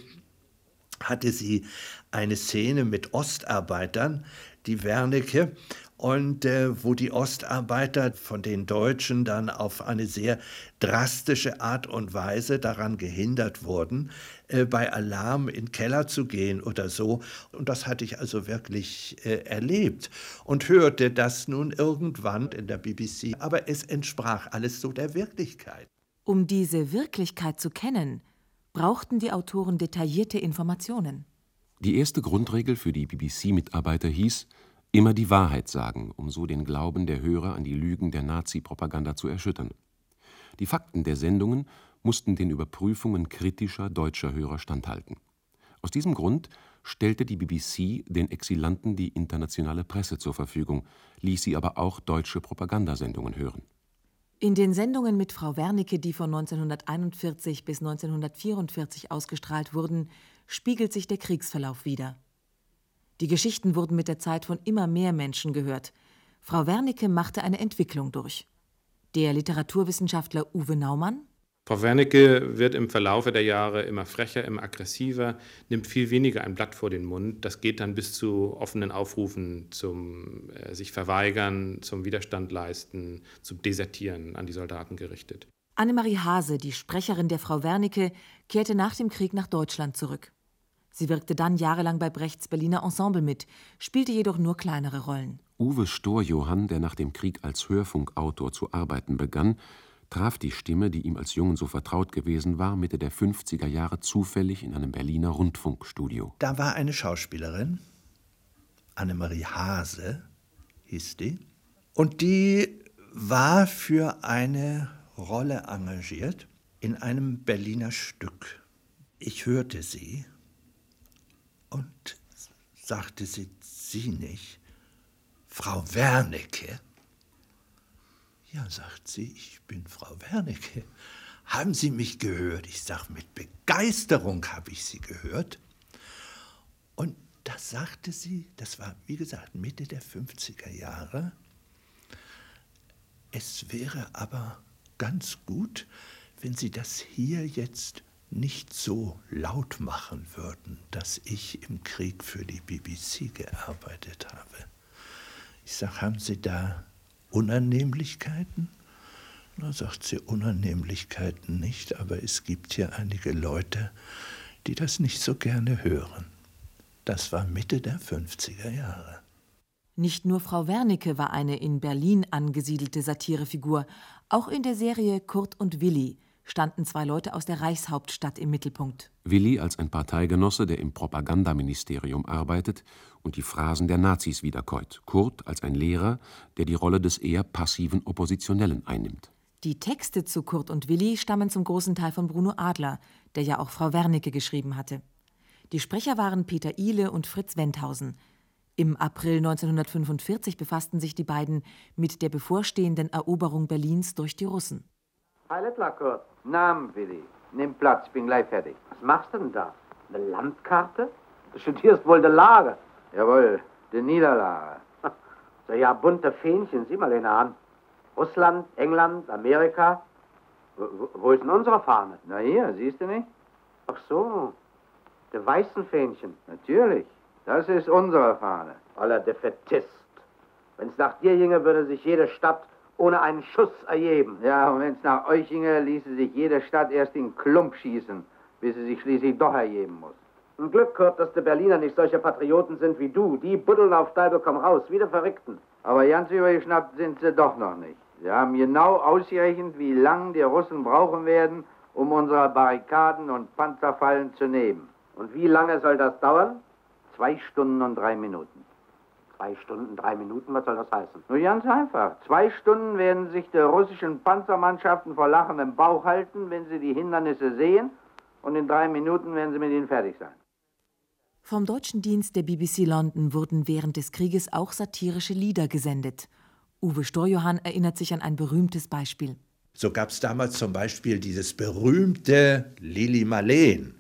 hatte sie eine Szene mit Ostarbeitern, die Wernicke, und äh, wo die Ostarbeiter von den Deutschen dann auf eine sehr drastische Art und Weise daran gehindert wurden, äh, bei Alarm in den Keller zu gehen oder so. Und das hatte ich also wirklich äh, erlebt und hörte das nun irgendwann in der B B C. Aber es entsprach alles so der Wirklichkeit. Um diese Wirklichkeit zu kennen, brauchten die Autoren detaillierte Informationen. Die erste Grundregel für die B B C-Mitarbeiter hieß, immer die Wahrheit sagen, um so den Glauben der Hörer an die Lügen der Nazi-Propaganda zu erschüttern. Die Fakten der Sendungen mussten den Überprüfungen kritischer deutscher Hörer standhalten. Aus diesem Grund stellte die B B C den Exilanten die internationale Presse zur Verfügung, ließ sie aber auch deutsche Propagandasendungen hören. In den Sendungen mit Frau Wernicke, die von neunzehnhunderteinundvierzig bis neunzehnhundertvierundvierzig ausgestrahlt wurden, spiegelt sich der Kriegsverlauf wider. Die Geschichten wurden mit der Zeit von immer mehr Menschen gehört. Frau Wernicke machte eine Entwicklung durch. Der Literaturwissenschaftler Uwe Naumann: Frau Wernicke wird im Verlaufe der Jahre immer frecher, immer aggressiver, nimmt viel weniger ein Blatt vor den Mund. Das geht dann bis zu offenen Aufrufen zum äh, sich verweigern, zum Widerstand leisten, zum Desertieren an die Soldaten gerichtet. Annemarie Hase, die Sprecherin der Frau Wernicke, kehrte nach dem Krieg nach Deutschland zurück. Sie wirkte dann jahrelang bei Brechts Berliner Ensemble mit, spielte jedoch nur kleinere Rollen. Uwe Storjohann, der nach dem Krieg als Hörfunkautor zu arbeiten begann, traf die Stimme, die ihm als Jungen so vertraut gewesen war, Mitte der fünfziger Jahre zufällig in einem Berliner Rundfunkstudio. Da war eine Schauspielerin, Annemarie Hase hieß die, und die war für eine Rolle engagiert in einem Berliner Stück. Ich hörte sie und sagte, sie, sie nicht. Frau Wernicke? Ja, sagt sie, ich bin Frau Wernicke. Haben Sie mich gehört? Ich sage, mit Begeisterung habe ich Sie gehört. Und da sagte sie, das war, wie gesagt, Mitte der fünfziger Jahre, es wäre aber ganz gut, wenn Sie das hier jetzt nicht so laut machen würden, dass ich im Krieg für die B B C gearbeitet habe. Ich sage, haben Sie da Unannehmlichkeiten? Na, sagt sie, Unannehmlichkeiten nicht, aber es gibt hier einige Leute, die das nicht so gerne hören. Das war Mitte der fünfziger Jahre. Nicht nur Frau Wernicke war eine in Berlin angesiedelte Satirefigur. Auch in der Serie Kurt und Willi standen zwei Leute aus der Reichshauptstadt im Mittelpunkt. Willi als ein Parteigenosse, der im Propagandaministerium arbeitet und die Phrasen der Nazis wiederkäut. Kurt als ein Lehrer, der die Rolle des eher passiven Oppositionellen einnimmt. Die Texte zu Kurt und Willi stammen zum großen Teil von Bruno Adler, der ja auch Frau Wernicke geschrieben hatte. Die Sprecher waren Peter Ihle und Fritz Wendhausen. Im April neunzehnhundertfünfundvierzig befassten sich die beiden mit der bevorstehenden Eroberung Berlins durch die Russen. Alles klar, Kurt. Namen, Willi. Nimm Platz, bin gleich fertig. Was machst du denn da? Eine Landkarte? Du studierst wohl die Lage. Jawohl, die Niederlage. So ja, bunte Fähnchen, sieh mal den an. Russland, England, Amerika. Wo, wo ist denn unsere Fahne? Na hier, siehst du nicht? Ach so, die weißen Fähnchen. Natürlich, das ist unsere Fahne. Aller Defetist. Wenn es nach dir ginge, würde sich jede Stadt ohne einen Schuss erheben. Ja, und wenn es nach euch ginge, ließe sich jede Stadt erst in Klump schießen, bis sie sich schließlich doch erheben muss. Ein Glück, Kurt, dass die Berliner nicht solche Patrioten sind wie du. Die buddeln auf Deibel komm raus, wie die Verrückten. Aber ganz übergeschnappt sind sie doch noch nicht. Sie haben genau ausgerechnet, wie lange die Russen brauchen werden, um unsere Barrikaden und Panzerfallen zu nehmen. Und wie lange soll das dauern? Zwei Stunden und drei Minuten. Zwei Stunden, drei Minuten, was soll das heißen? Nur ganz einfach. Zwei Stunden werden sich die russischen Panzermannschaften vor lachendem Bauch halten, wenn sie die Hindernisse sehen. Und in drei Minuten werden sie mit ihnen fertig sein. Vom deutschen Dienst der B B C London wurden während des Krieges auch satirische Lieder gesendet. Uwe Storjohann erinnert sich an ein berühmtes Beispiel. So gab es damals zum Beispiel dieses berühmte Lili Marleen.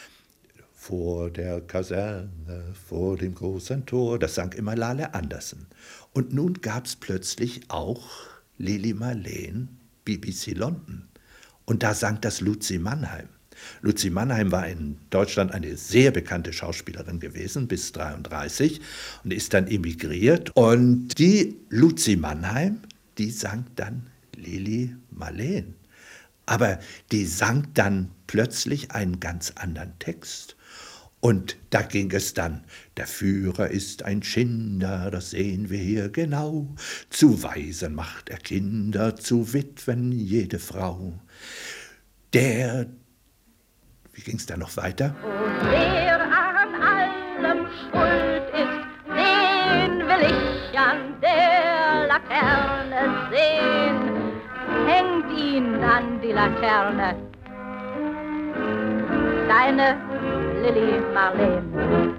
Vor der Kaserne, vor dem großen Tor, das sang immer Lale Andersen. Und nun gab es plötzlich auch Lili Marleen, B B C London. Und da sang das Luzi Mannheim. Luzi Mannheim war in Deutschland eine sehr bekannte Schauspielerin gewesen, bis dreiunddreißig, und ist dann emigriert. Und die Luzi Mannheim, die sang dann Lili Marleen. Aber die sang dann plötzlich einen ganz anderen Text. Und da ging es dann, der Führer ist ein Schinder, das sehen wir hier genau. Zu Waisen macht er Kinder, zu Witwen jede Frau. Der, wie ging es da noch weiter? Und wer an allem schuld ist, den will ich an der Laterne sehen. Hängt ihn an die Laterne, deine Lili Marleen.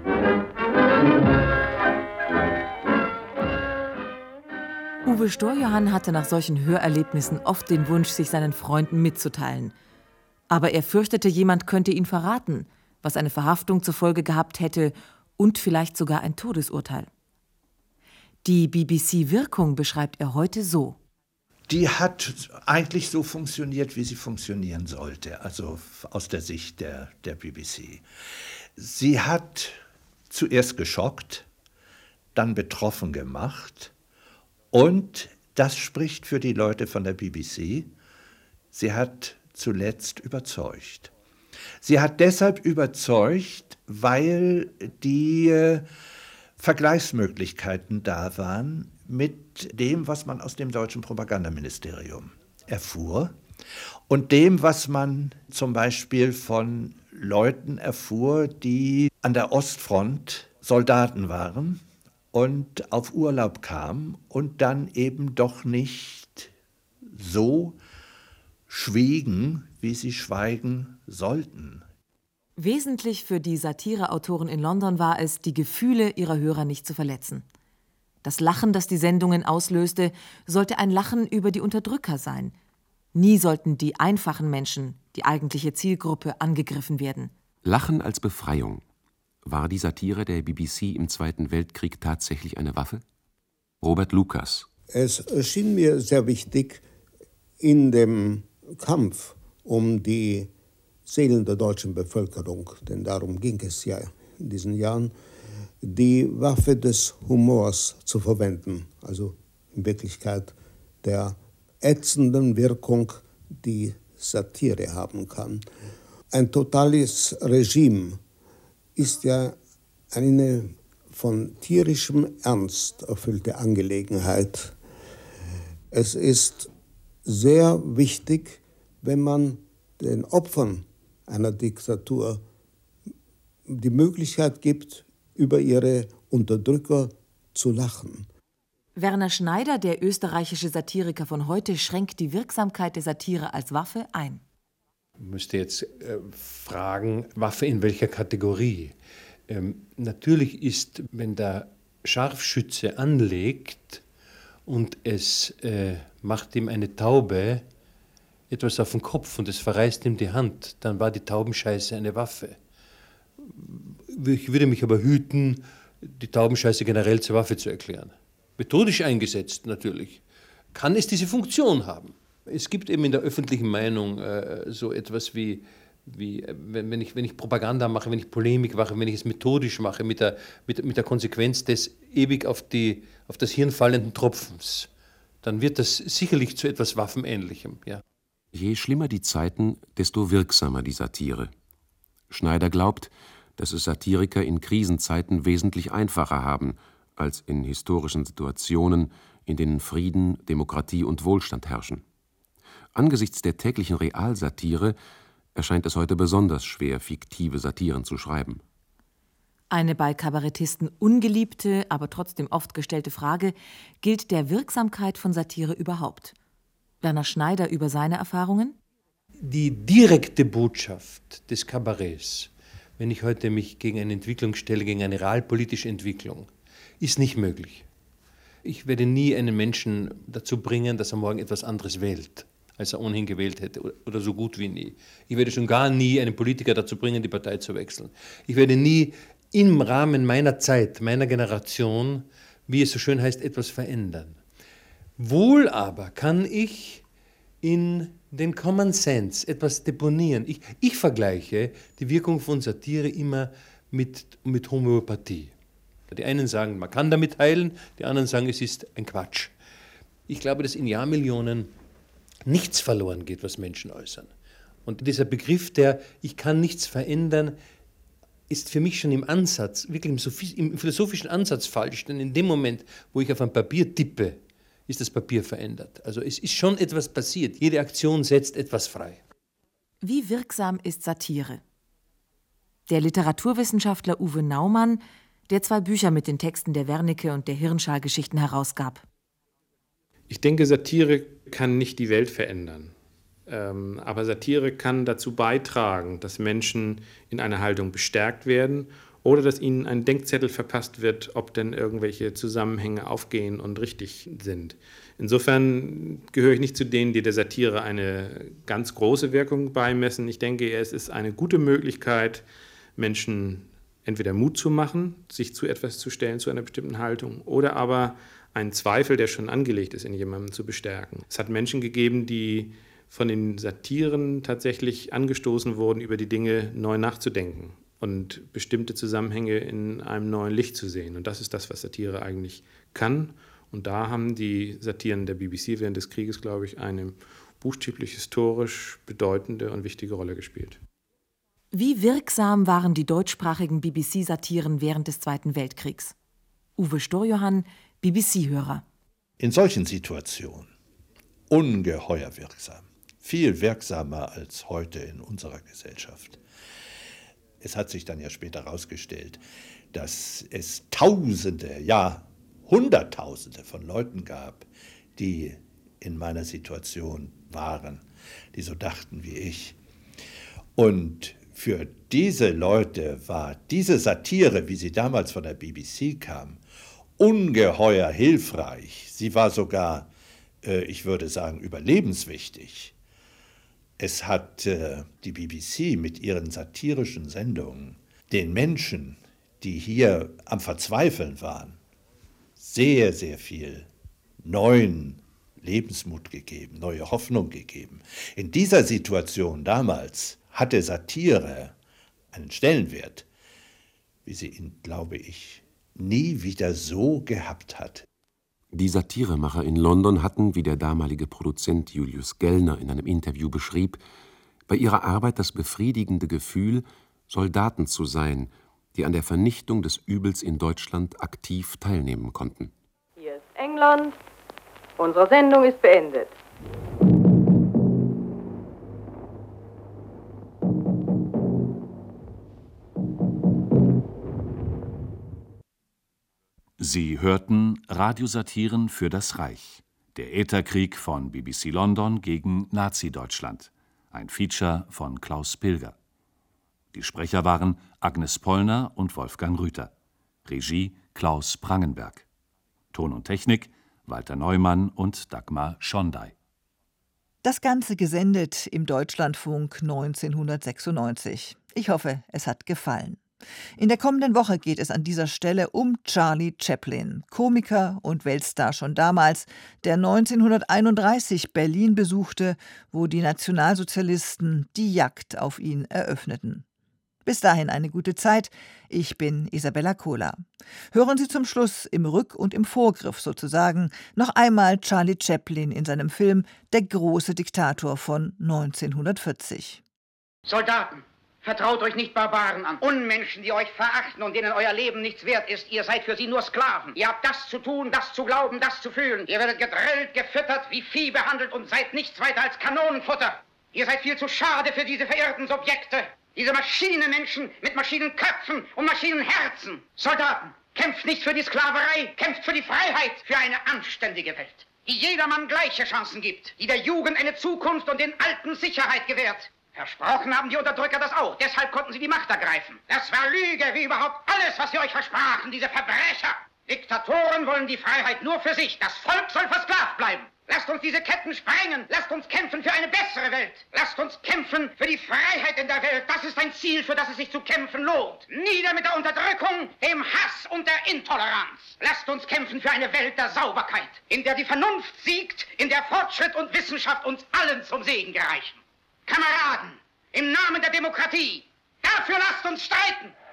Uwe Storjohann hatte nach solchen Hörerlebnissen oft den Wunsch, sich seinen Freunden mitzuteilen. Aber er fürchtete, jemand könnte ihn verraten, was eine Verhaftung zur Folge gehabt hätte und vielleicht sogar ein Todesurteil. Die B B C-Wirkung beschreibt er heute so. Die hat eigentlich so funktioniert, wie sie funktionieren sollte, also aus der Sicht der, der B B C. Sie hat zuerst geschockt, dann betroffen gemacht und das spricht für die Leute von der B B C. Sie hat zuletzt überzeugt. Sie hat deshalb überzeugt, weil die äh, Vergleichsmöglichkeiten da waren mit dem, was man aus dem deutschen Propagandaministerium erfuhr und dem, was man zum Beispiel von Leuten erfuhr, die an der Ostfront Soldaten waren und auf Urlaub kamen und dann eben doch nicht so schwiegen, wie sie schweigen sollten. Wesentlich für die Satireautoren in London war es, die Gefühle ihrer Hörer nicht zu verletzen. Das Lachen, das die Sendungen auslöste, sollte ein Lachen über die Unterdrücker sein. Nie sollten die einfachen Menschen, die eigentliche Zielgruppe, angegriffen werden. Lachen als Befreiung. War die Satire der B B C im Zweiten Weltkrieg tatsächlich eine Waffe? Robert Lucas. Es schien mir sehr wichtig, in dem Kampf um die Seelen der deutschen Bevölkerung, denn darum ging es ja in diesen Jahren, die Waffe des Humors zu verwenden, also in Wirklichkeit der ätzenden Wirkung, die Satire haben kann. Ein totales Regime ist ja eine von tierischem Ernst erfüllte Angelegenheit. Es ist sehr wichtig, wenn man den Opfern einer Diktatur die Möglichkeit gibt, über ihre Unterdrücker zu lachen. Werner Schneider, der österreichische Satiriker von heute, schränkt die Wirksamkeit der Satire als Waffe ein. Ich müsste jetzt äh, fragen, Waffe in welcher Kategorie? Ähm, natürlich ist, wenn der Scharfschütze anlegt und es äh, macht ihm eine Taube etwas auf den Kopf und es verreißt ihm die Hand, dann war die Taubenscheiße eine Waffe. Ich würde mich aber hüten, die Taubenscheiße generell zur Waffe zu erklären. Methodisch eingesetzt natürlich, kann es diese Funktion haben. Es gibt eben in der öffentlichen Meinung äh, so etwas wie, wie wenn, wenn, ich, wenn ich Propaganda mache, wenn ich Polemik mache, wenn ich es methodisch mache, mit der, mit, mit der Konsequenz des ewig auf, die, auf das Hirn fallenden Tropfens, dann wird das sicherlich zu etwas Waffenähnlichem. Ja. Je schlimmer die Zeiten, desto wirksamer die Satire. Schneider glaubt, dass es Satiriker in Krisenzeiten wesentlich einfacher haben, als in historischen Situationen, in denen Frieden, Demokratie und Wohlstand herrschen. Angesichts der täglichen Realsatire erscheint es heute besonders schwer, fiktive Satiren zu schreiben. Eine bei Kabarettisten ungeliebte, aber trotzdem oft gestellte Frage gilt der Wirksamkeit von Satire überhaupt. Werner Schneider über seine Erfahrungen? Die direkte Botschaft des Kabarets, wenn ich heute mich gegen eine Entwicklung stelle, gegen eine realpolitische Entwicklung, ist nicht möglich. Ich werde nie einen Menschen dazu bringen, dass er morgen etwas anderes wählt, als er ohnehin gewählt hätte, oder so gut wie nie. Ich werde schon gar nie einen Politiker dazu bringen, die Partei zu wechseln. Ich werde nie im Rahmen meiner Zeit, meiner Generation, wie es so schön heißt, etwas verändern. Wohl aber kann ich in den Common Sense etwas deponieren. Ich, ich vergleiche die Wirkung von Satire immer mit, mit Homöopathie. Die einen sagen, man kann damit heilen, die anderen sagen, es ist ein Quatsch. Ich glaube, dass in Jahrmillionen nichts verloren geht, was Menschen äußern. Und dieser Begriff der ich kann nichts verändern, ist für mich schon im Ansatz, wirklich im, Sophie, im philosophischen Ansatz falsch. Denn in dem Moment, wo ich auf ein Papier tippe, ist das Papier verändert. Also es ist schon etwas passiert. Jede Aktion setzt etwas frei. Wie wirksam ist Satire? Der Literaturwissenschaftler Uwe Naumann, der zwei Bücher mit den Texten der Wernicke und der Hirnschal-Geschichten herausgab. Ich denke, Satire kann nicht die Welt verändern. Ähm, aber Satire kann dazu beitragen, dass Menschen in einer Haltung bestärkt werden oder dass ihnen ein Denkzettel verpasst wird, ob denn irgendwelche Zusammenhänge aufgehen und richtig sind. Insofern gehöre ich nicht zu denen, die der Satire eine ganz große Wirkung beimessen. Ich denke, es ist eine gute Möglichkeit, Menschen entweder Mut zu machen, sich zu etwas zu stellen, zu einer bestimmten Haltung, oder aber einen Zweifel, der schon angelegt ist, in jemandem zu bestärken. Es hat Menschen gegeben, die von den Satiren tatsächlich angestoßen wurden, über die Dinge neu nachzudenken und bestimmte Zusammenhänge in einem neuen Licht zu sehen. Und das ist das, was Satire eigentlich kann. Und da haben die Satiren der B B C während des Krieges, glaube ich, eine buchstäblich historisch bedeutende und wichtige Rolle gespielt. Wie wirksam waren die deutschsprachigen B B C-Satiren während des Zweiten Weltkriegs? Uwe Storjohann, B B C-Hörer. In solchen Situationen ungeheuer wirksam. Viel wirksamer als heute in unserer Gesellschaft. Es hat sich dann ja später herausgestellt, dass es Tausende, ja Hunderttausende von Leuten gab, die in meiner Situation waren, die so dachten wie ich. Und für diese Leute war diese Satire, wie sie damals von der B B C kam, ungeheuer hilfreich. Sie war sogar, äh, ich würde sagen, überlebenswichtig. Es hat äh, die B B C mit ihren satirischen Sendungen den Menschen, die hier am Verzweifeln waren, sehr, sehr viel neuen Lebensmut gegeben, neue Hoffnung gegeben. In dieser Situation damals hatte Satire einen Stellenwert, wie sie ihn, glaube ich, nie wieder so gehabt hat. Die Satiremacher in London hatten, wie der damalige Produzent Julius Gellner in einem Interview beschrieb, bei ihrer Arbeit das befriedigende Gefühl, Soldaten zu sein, die an der Vernichtung des Übels in Deutschland aktiv teilnehmen konnten. Hier ist England. Unsere Sendung ist beendet. Sie hörten Radiosatiren für das Reich. Der Ätherkrieg von B B C London gegen Nazi-Deutschland. Ein Feature von Klaus Pilger. Die Sprecher waren Agnes Pollner und Wolfgang Rüther. Regie Klaus Prangenberg. Ton und Technik Walter Neumann und Dagmar Schondey. Das Ganze gesendet im Deutschlandfunk neunzehnhundertsechsundneunzig. Ich hoffe, es hat gefallen. In der kommenden Woche geht es an dieser Stelle um Charlie Chaplin, Komiker und Weltstar schon damals, der neunzehnhunderteinunddreißig Berlin besuchte, wo die Nationalsozialisten die Jagd auf ihn eröffneten. Bis dahin eine gute Zeit. Ich bin Isabella Kohler. Hören Sie zum Schluss im Rück- und im Vorgriff sozusagen noch einmal Charlie Chaplin in seinem Film Der große Diktator von neunzehnhundertvierzig. Soldaten, vertraut euch nicht Barbaren an. Unmenschen, die euch verachten und denen euer Leben nichts wert ist. Ihr seid für sie nur Sklaven. Ihr habt das zu tun, das zu glauben, das zu fühlen. Ihr werdet gedrillt, gefüttert, wie Vieh behandelt und seid nichts weiter als Kanonenfutter. Ihr seid viel zu schade für diese verirrten Subjekte. Diese Maschinenmenschen mit Maschinenköpfen und Maschinenherzen. Soldaten, kämpft nicht für die Sklaverei, kämpft für die Freiheit, für eine anständige Welt, die jedermann gleiche Chancen gibt, die der Jugend eine Zukunft und den Alten Sicherheit gewährt. Versprochen haben die Unterdrücker das auch, deshalb konnten sie die Macht ergreifen. Das war Lüge, wie überhaupt alles, was sie euch versprachen, diese Verbrecher. Diktatoren wollen die Freiheit nur für sich, das Volk soll versklavt bleiben. Lasst uns diese Ketten sprengen. Lasst uns kämpfen für eine bessere Welt. Lasst uns kämpfen für die Freiheit in der Welt. Das ist ein Ziel, für das es sich zu kämpfen lohnt. Nieder mit der Unterdrückung, dem Hass und der Intoleranz. Lasst uns kämpfen für eine Welt der Sauberkeit, in der die Vernunft siegt, in der Fortschritt und Wissenschaft uns allen zum Segen gereichen. Kameraden, im Namen der Demokratie, dafür lasst uns streiten.